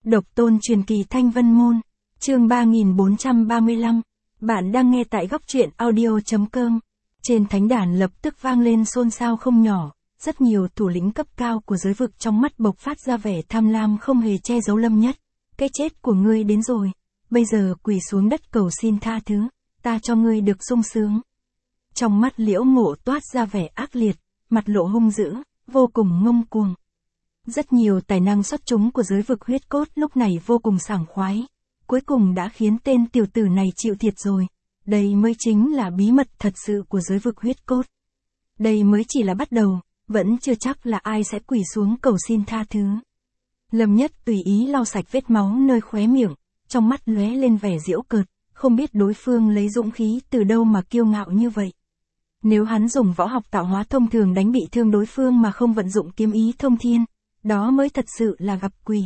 Độc tôn truyền kỳ Thanh Vân Môn, chương 3435, bạn đang nghe tại góc truyện audio.com. Trên thánh đàn lập tức vang lên xôn xao không nhỏ, rất nhiều thủ lĩnh cấp cao của giới vực trong mắt bộc phát ra vẻ tham lam không hề che giấu Lâm Nhất. Cái chết của ngươi đến rồi, bây giờ quỳ xuống đất cầu xin tha thứ, ta cho ngươi được sung sướng. Trong mắt Liễu Ngộ toát ra vẻ ác liệt, mặt lộ hung dữ, vô cùng ngông cuồng. Rất nhiều tài năng xuất chúng của giới vực huyết cốt lúc này vô cùng sảng khoái. Cuối cùng đã khiến tên tiểu tử này chịu thiệt rồi. Đây mới chính là bí mật thật sự của giới vực huyết cốt. Đây mới chỉ là bắt đầu, vẫn chưa chắc là ai sẽ quỳ xuống cầu xin tha thứ. Lâm Nhất tùy ý lau sạch vết máu nơi khóe miệng, trong mắt lóe lên vẻ giễu cợt, không biết đối phương lấy dũng khí từ đâu mà kiêu ngạo như vậy. Nếu hắn dùng võ học tạo hóa thông thường đánh bị thương đối phương mà không vận dụng kiếm ý thông thiên, đó mới thật sự là gặp quỷ.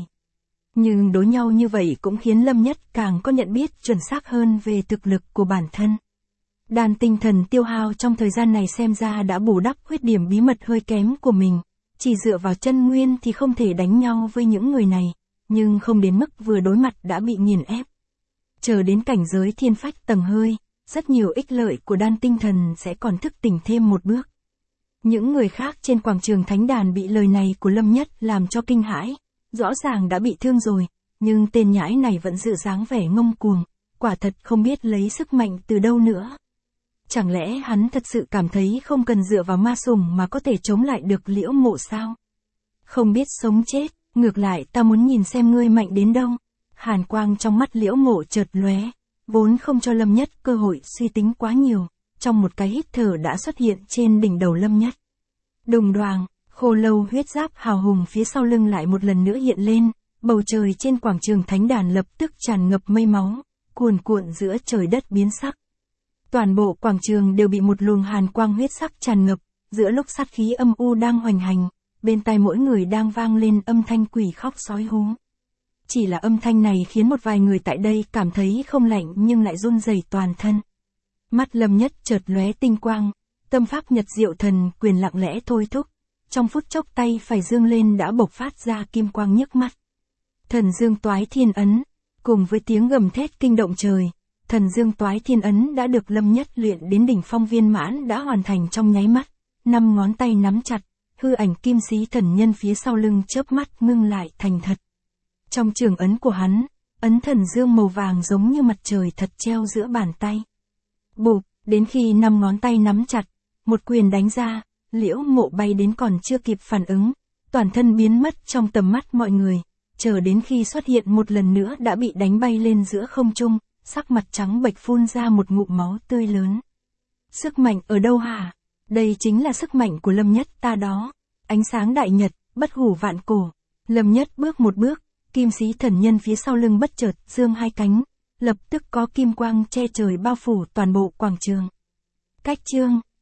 Nhưng đối nhau như vậy cũng khiến Lâm Nhất càng có nhận biết chuẩn xác hơn về thực lực của bản thân. Đan tinh thần tiêu hao trong thời gian này xem ra đã bù đắp khuyết điểm bí mật hơi kém của mình. Chỉ dựa vào chân nguyên thì không thể đánh nhau với những người này, nhưng không đến mức vừa đối mặt đã bị nghiền ép. Chờ đến cảnh giới thiên phách tầng hơi, rất nhiều ích lợi của đan tinh thần sẽ còn thức tỉnh thêm một bước. Những người khác trên quảng trường thánh đàn bị lời này của Lâm Nhất làm cho kinh hãi, rõ ràng đã bị thương rồi, nhưng tên nhãi này vẫn giữ dáng vẻ ngông cuồng, quả thật không biết lấy sức mạnh từ đâu nữa. Chẳng lẽ hắn thật sự cảm thấy không cần dựa vào ma sủng mà có thể chống lại được Liễu Ngộ sao? Không biết sống chết, ngược lại ta muốn nhìn xem ngươi mạnh đến đâu. Hàn quang trong mắt Liễu Ngộ chợt lóe, vốn không cho Lâm Nhất cơ hội suy tính quá nhiều, trong một cái hít thở đã xuất hiện trên đỉnh đầu Lâm Nhất. Đùng đoàng, khô lâu huyết giáp hào hùng phía sau lưng lại một lần nữa hiện lên, bầu trời trên quảng trường thánh đàn lập tức tràn ngập mây máu, cuồn cuộn giữa trời đất biến sắc. Toàn bộ quảng trường đều bị một luồng hàn quang huyết sắc tràn ngập, giữa lúc sát khí âm u đang hoành hành, bên tai mỗi người đang vang lên âm thanh quỷ khóc sói hú. Chỉ là âm thanh này khiến một vài người tại đây cảm thấy không lạnh nhưng lại run rẩy toàn thân. Mắt Lâm Nhất chợt lóe tinh quang, tâm pháp Nhật Diệu Thần Quyền lặng lẽ thôi thúc, trong phút chốc tay phải dương lên đã bộc phát ra kim quang nhức mắt. Thần Dương Toái Thiên Ấn, cùng với tiếng gầm thét kinh động trời, Thần Dương Toái Thiên Ấn đã được Lâm Nhất luyện đến đỉnh phong viên mãn đã hoàn thành trong nháy mắt, 5 ngón tay nắm chặt, hư ảnh kim sĩ thần nhân phía sau lưng chớp mắt ngưng lại thành thật. Trong trường ấn của hắn, ấn thần dương màu vàng giống như mặt trời thật treo giữa bàn tay. Bụp, đến khi 5 ngón tay nắm chặt, một quyền đánh ra, Liễu Ngộ bay đến còn chưa kịp phản ứng, toàn thân biến mất trong tầm mắt mọi người, chờ đến khi xuất hiện một lần nữa đã bị đánh bay lên giữa không trung, sắc mặt trắng bệch phun ra một ngụm máu tươi lớn. Sức mạnh ở đâu hả? Đây chính là sức mạnh của Lâm Nhất ta đó. Ánh sáng đại nhật, bất hủ vạn cổ. Lâm Nhất bước một bước, kim sĩ thần nhân phía sau lưng bất chợt giương hai cánh, lập tức có kim quang che trời bao phủ toàn bộ quảng trường. Cách chương